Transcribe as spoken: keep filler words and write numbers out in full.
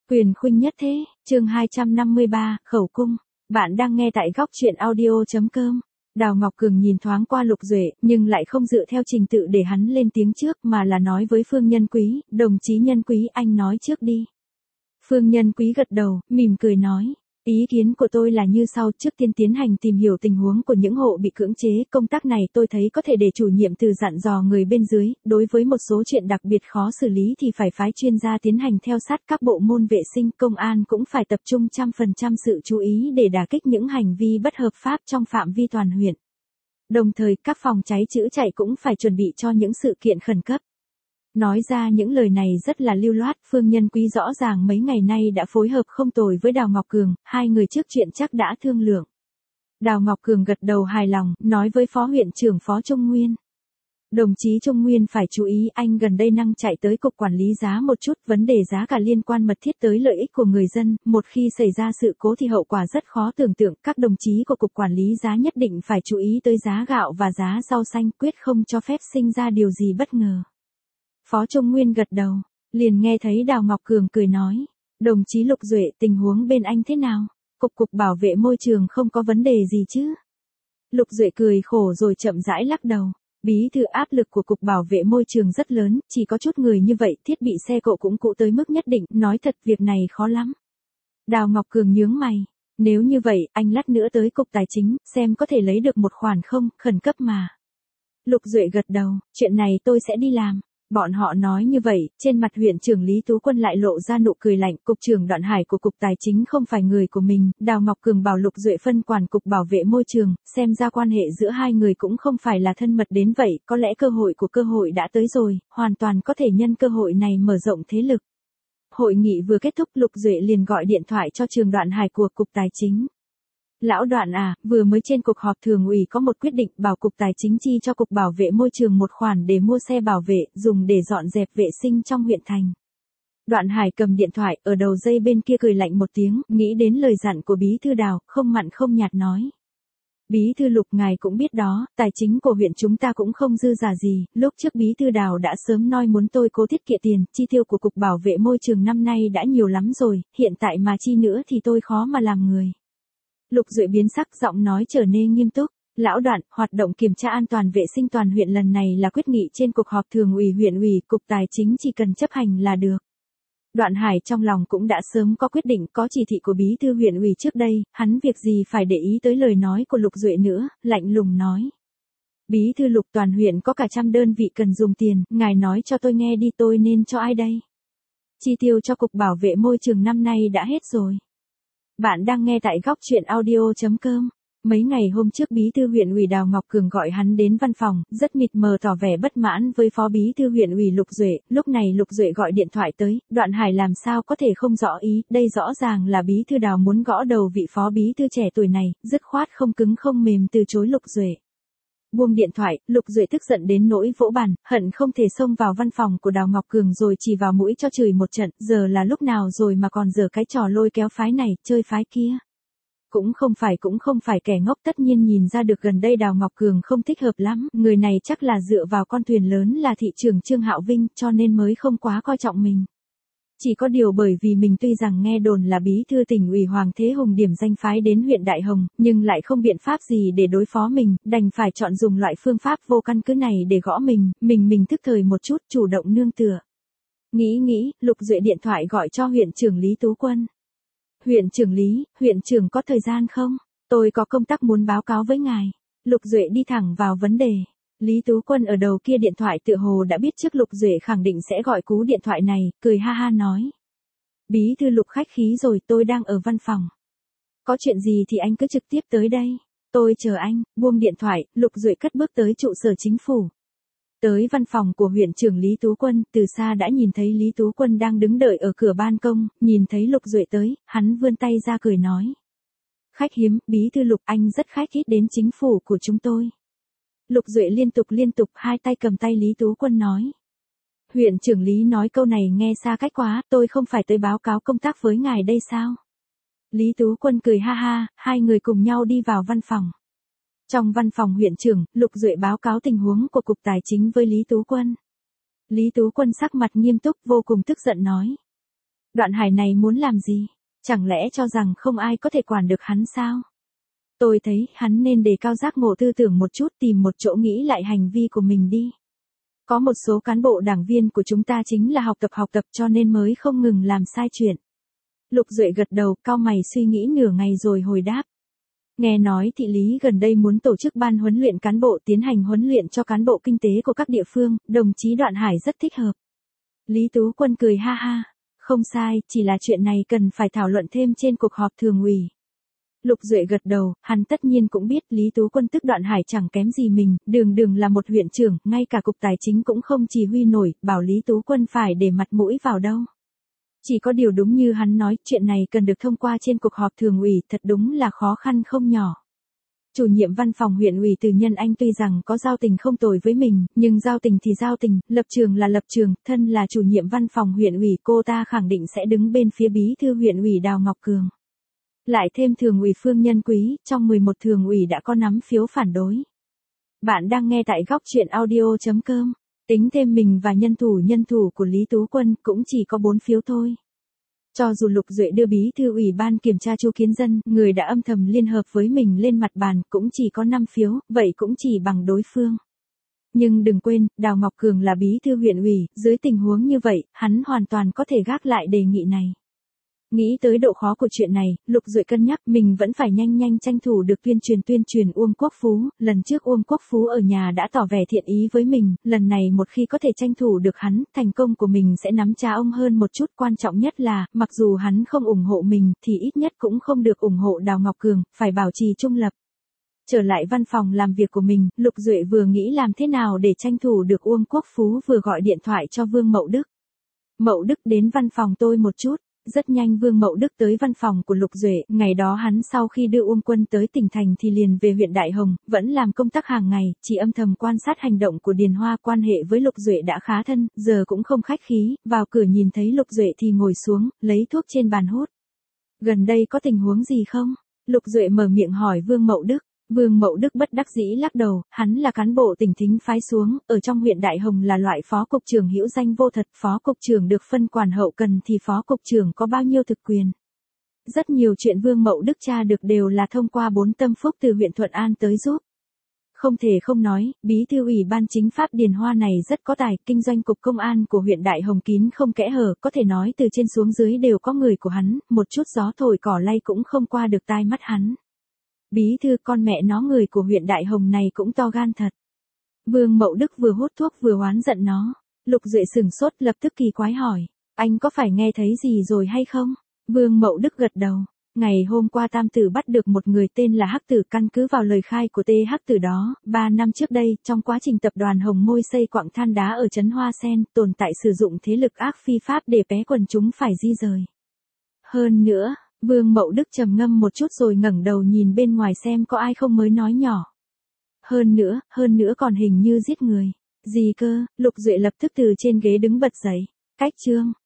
Quyền khuynh nhất thế, chương hai trăm năm mươi ba, khẩu cung. Bạn đang nghe tại góc truyện audio.com. Đào Ngọc Cường nhìn thoáng qua Lục Duệ, nhưng lại không dựa theo trình tự để hắn lên tiếng trước mà là nói với Phương Nhân Quý, đồng chí Nhân Quý anh nói trước đi. Phương Nhân Quý gật đầu, mỉm cười nói. Ý kiến của tôi là như sau, trước tiên tiến hành tìm hiểu tình huống của những hộ bị cưỡng chế, công tác này tôi thấy có thể để chủ nhiệm từ dặn dò người bên dưới, đối với một số chuyện đặc biệt khó xử lý thì phải phái chuyên gia tiến hành theo sát các bộ môn vệ sinh, công an cũng phải tập trung trăm phần trăm sự chú ý để đả kích những hành vi bất hợp pháp trong phạm vi toàn huyện. Đồng thời, các phòng cháy chữa cháy cũng phải chuẩn bị cho những sự kiện khẩn cấp. Nói ra những lời này rất là lưu loát, Phương Nhân Quý rõ ràng mấy ngày nay đã phối hợp không tồi với Đào Ngọc Cường, hai người trước chuyện chắc đã thương lượng. Đào Ngọc Cường gật đầu hài lòng, nói với Phó huyện trưởng Phó Trung Nguyên. Đồng chí Trung Nguyên phải chú ý, anh gần đây năng chạy tới cục quản lý giá một chút, vấn đề giá cả liên quan mật thiết tới lợi ích của người dân, một khi xảy ra sự cố thì hậu quả rất khó tưởng tượng, các đồng chí của cục quản lý giá nhất định phải chú ý tới giá gạo và giá rau xanh, quyết không cho phép sinh ra điều gì bất ngờ. Phó Trung Nguyên gật đầu, liền nghe thấy Đào Ngọc Cường cười nói, đồng chí Lục Duệ, tình huống bên anh thế nào? Cục cục bảo vệ môi trường không có vấn đề gì chứ? Lục Duệ cười khổ rồi chậm rãi lắc đầu, bí thư áp lực của cục bảo vệ môi trường rất lớn, chỉ có chút người như vậy, thiết bị xe cộ cũng cụ tới mức nhất định, nói thật việc này khó lắm. Đào Ngọc Cường nhướng mày, nếu như vậy, anh lát nữa tới cục tài chính, xem có thể lấy được một khoản không, khẩn cấp mà. Lục Duệ gật đầu, chuyện này tôi sẽ đi làm. Bọn họ nói như vậy, trên mặt huyện trưởng Lý Tú Quân lại lộ ra nụ cười lạnh, cục trưởng Đoạn Hải của cục tài chính không phải người của mình, Đào Ngọc Cường bảo Lục Duệ phân quản cục bảo vệ môi trường, xem ra quan hệ giữa hai người cũng không phải là thân mật đến vậy, có lẽ cơ hội của cơ hội đã tới rồi, hoàn toàn có thể nhân cơ hội này mở rộng thế lực. Hội nghị vừa kết thúc, Lục Duệ liền gọi điện thoại cho trường Đoạn Hải của cục tài chính. Lão Đoạn à, vừa mới trên cuộc họp thường ủy có một quyết định bảo cục tài chính chi cho cục bảo vệ môi trường một khoản để mua xe bảo vệ, dùng để dọn dẹp vệ sinh trong huyện thành. Đoạn Hải cầm điện thoại, ở đầu dây bên kia cười lạnh một tiếng, nghĩ đến lời dặn của bí thư Đào, không mặn không nhạt nói. Bí thư Lục ngài cũng biết đó, tài chính của huyện chúng ta cũng không dư giả gì, lúc trước bí thư Đào đã sớm nói muốn tôi cố tiết kiệm tiền, chi tiêu của cục bảo vệ môi trường năm nay đã nhiều lắm rồi, hiện tại mà chi nữa thì tôi khó mà làm người. Lục Duệ biến sắc, giọng nói trở nên nghiêm túc. Lão Đoạn, hoạt động kiểm tra an toàn vệ sinh toàn huyện lần này là quyết nghị trên cuộc họp thường ủy huyện ủy, cục tài chính chỉ cần chấp hành là được. Đoạn Hải trong lòng cũng đã sớm có quyết định, có chỉ thị của bí thư huyện ủy trước đây, hắn việc gì phải để ý tới lời nói của Lục Duệ nữa, lạnh lùng nói. Bí thư Lục, toàn huyện có cả trăm đơn vị cần dùng tiền, ngài nói cho tôi nghe đi, tôi nên cho ai đây? Chi tiêu cho cục bảo vệ môi trường năm nay đã hết rồi. Bạn đang nghe tại góc truyện audio.com. Mấy ngày hôm trước bí thư huyện ủy Đào Ngọc Cường gọi hắn đến văn phòng, rất mịt mờ tỏ vẻ bất mãn với phó bí thư huyện ủy Lục Duệ, lúc này Lục Duệ gọi điện thoại tới, Đoạn Hải làm sao có thể không rõ ý, đây rõ ràng là bí thư Đào muốn gõ đầu vị phó bí thư trẻ tuổi này, dứt khoát không cứng không mềm từ chối Lục Duệ. Buông điện thoại, Lục Duệ tức giận đến nỗi vỗ bàn, hận không thể xông vào văn phòng của Đào Ngọc Cường rồi chỉ vào mũi cho chửi một trận, giờ là lúc nào rồi mà còn giở cái trò lôi kéo phái này, chơi phái kia. Cũng không phải cũng không phải kẻ ngốc, tất nhiên nhìn ra được gần đây Đào Ngọc Cường không thích hợp lắm, người này chắc là dựa vào con thuyền lớn là thị trưởng Trương Hạo Vinh cho nên mới không quá coi trọng mình. Chỉ có điều bởi vì mình tuy rằng nghe đồn là bí thư tỉnh ủy Hoàng Thế Hùng điểm danh phái đến huyện Đại Hồng, nhưng lại không biện pháp gì để đối phó mình, đành phải chọn dùng loại phương pháp vô căn cứ này để gõ mình, mình mình thức thời một chút, chủ động nương tựa. Nghĩ nghĩ, Lục Duệ điện thoại gọi cho huyện trưởng Lý Tú Quân. Huyện trưởng Lý, huyện trưởng có thời gian không? Tôi có công tác muốn báo cáo với ngài. Lục Duệ đi thẳng vào vấn đề. Lý Tú Quân ở đầu kia điện thoại tựa hồ đã biết trước Lục Duệ khẳng định sẽ gọi cú điện thoại này, cười ha ha nói. Bí thư Lục khách khí rồi, tôi đang ở văn phòng. Có chuyện gì thì anh cứ trực tiếp tới đây. Tôi chờ anh, buông điện thoại, Lục Duệ cất bước tới trụ sở chính phủ. Tới văn phòng của huyện trưởng Lý Tú Quân, từ xa đã nhìn thấy Lý Tú Quân đang đứng đợi ở cửa ban công, nhìn thấy Lục Duệ tới, hắn vươn tay ra cười nói. Khách hiếm, bí thư Lục, anh rất khách khí đến chính phủ của chúng tôi. Lục Duệ liên tục liên tục hai tay cầm tay Lý Tú Quân nói. Huyện trưởng Lý nói câu này nghe xa cách quá, tôi không phải tới báo cáo công tác với ngài đây sao? Lý Tú Quân cười ha ha, hai người cùng nhau đi vào văn phòng. Trong văn phòng huyện trưởng, Lục Duệ báo cáo tình huống của cục tài chính với Lý Tú Quân. Lý Tú Quân sắc mặt nghiêm túc vô cùng tức giận nói. Đoạn Hải này muốn làm gì? Chẳng lẽ cho rằng không ai có thể quản được hắn sao? Tôi thấy hắn nên đề cao giác ngộ tư tưởng một chút, tìm một chỗ nghĩ lại hành vi của mình đi. Có một số cán bộ đảng viên của chúng ta chính là học tập học tập cho nên mới không ngừng làm sai chuyện. Lục Duệ gật đầu, cau mày suy nghĩ nửa ngày rồi hồi đáp. Nghe nói thị lý gần đây muốn tổ chức ban huấn luyện cán bộ tiến hành huấn luyện cho cán bộ kinh tế của các địa phương, đồng chí Đoạn Hải rất thích hợp. Lý Tú Quân cười ha ha, không sai, chỉ là chuyện này cần phải thảo luận thêm trên cuộc họp thường ủy. Lục Duệ gật đầu, hắn tất nhiên cũng biết Lý Tú Quân tức Đoạn Hải chẳng kém gì mình, đường đường là một huyện trưởng, ngay cả cục tài chính cũng không chỉ huy nổi, bảo Lý Tú Quân phải để mặt mũi vào đâu. Chỉ có điều đúng như hắn nói, chuyện này cần được thông qua trên cuộc họp thường ủy, thật đúng là khó khăn không nhỏ. Chủ nhiệm văn phòng huyện ủy Từ Nhân Anh tuy rằng có giao tình không tồi với mình, nhưng giao tình thì giao tình, lập trường là lập trường, thân là chủ nhiệm văn phòng huyện ủy, cô ta khẳng định sẽ đứng bên phía bí thư huyện ủy Đào Ngọc Cường. Lại thêm thường ủy Phương Nhân Quý, trong mười một thường ủy đã có nắm phiếu phản đối. Bạn đang nghe tại góc truyện audio chấm com. Tính thêm mình và nhân thủ nhân thủ của Lý Tú Quân cũng chỉ có bốn phiếu thôi. Cho dù Lục Duệ đưa bí thư ủy ban kiểm tra Chu Kiến Dân, người đã âm thầm liên hợp với mình lên mặt bàn, cũng chỉ có năm phiếu, vậy cũng chỉ bằng đối phương. Nhưng đừng quên, Đào Ngọc Cường là bí thư huyện ủy, dưới tình huống như vậy, hắn hoàn toàn có thể gác lại đề nghị này. Nghĩ tới độ khó của chuyện này, Lục Duệ cân nhắc mình vẫn phải nhanh nhanh tranh thủ được tuyên truyền tuyên truyền Uông Quốc Phú, lần trước Uông Quốc Phú ở nhà đã tỏ vẻ thiện ý với mình, lần này một khi có thể tranh thủ được hắn, thành công của mình sẽ nắm cha ông hơn một chút, quan trọng nhất là, mặc dù hắn không ủng hộ mình, thì ít nhất cũng không được ủng hộ Đào Ngọc Cường, phải bảo trì trung lập. Trở lại văn phòng làm việc của mình, Lục Duệ vừa nghĩ làm thế nào để tranh thủ được Uông Quốc Phú vừa gọi điện thoại cho Vương Mậu Đức. Mậu Đức đến văn phòng tôi một chút. Rất nhanh Vương Mậu Đức tới văn phòng của Lục Duệ, ngày đó hắn sau khi đưa Uông Quân tới tỉnh thành thì liền về huyện Đại Hồng, vẫn làm công tác hàng ngày, chỉ âm thầm quan sát hành động của Điền Hoa, quan hệ với Lục Duệ đã khá thân, giờ cũng không khách khí, vào cửa nhìn thấy Lục Duệ thì ngồi xuống, lấy thuốc trên bàn hút. Gần đây có tình huống gì không? Lục Duệ mở miệng hỏi Vương Mậu Đức. Vương Mậu Đức bất đắc dĩ lắc đầu, hắn là cán bộ tỉnh thính phái xuống, ở trong huyện Đại Hồng là loại phó cục trưởng hữu danh vô thật, phó cục trưởng được phân quản hậu cần thì phó cục trưởng có bao nhiêu thực quyền. Rất nhiều chuyện Vương Mậu Đức tra được đều là thông qua bốn tâm phúc từ huyện Thuận An tới giúp. Không thể không nói, bí thư ủy ban chính pháp Điền Hoa này rất có tài, kinh doanh cục công an của huyện Đại Hồng kín không kẽ hở, có thể nói từ trên xuống dưới đều có người của hắn, một chút gió thổi cỏ lay cũng không qua được tai mắt hắn. Bí thư con mẹ nó người của huyện Đại Hồng này cũng to gan thật. Vương Mậu Đức vừa hút thuốc vừa oán giận nó. Lục Duệ sửng sốt lập tức kỳ quái hỏi. Anh có phải nghe thấy gì rồi hay không? Vương Mậu Đức gật đầu. Ngày hôm qua Tam Tử bắt được một người tên là Hắc Tử, căn cứ vào lời khai của T Hắc Tử đó, ba năm trước đây, trong quá trình tập đoàn Hồng Môi xây quặng than đá ở trấn Hoa Sen, tồn tại sử dụng thế lực ác phi pháp để bé quần chúng phải di rời. Hơn nữa, Vương Mậu Đức trầm ngâm một chút rồi ngẩng đầu nhìn bên ngoài xem có ai không mới nói nhỏ. Hơn nữa, hơn nữa còn hình như giết người. Gì cơ? Lục Duệ lập tức từ trên ghế đứng bật dậy. Cách chương.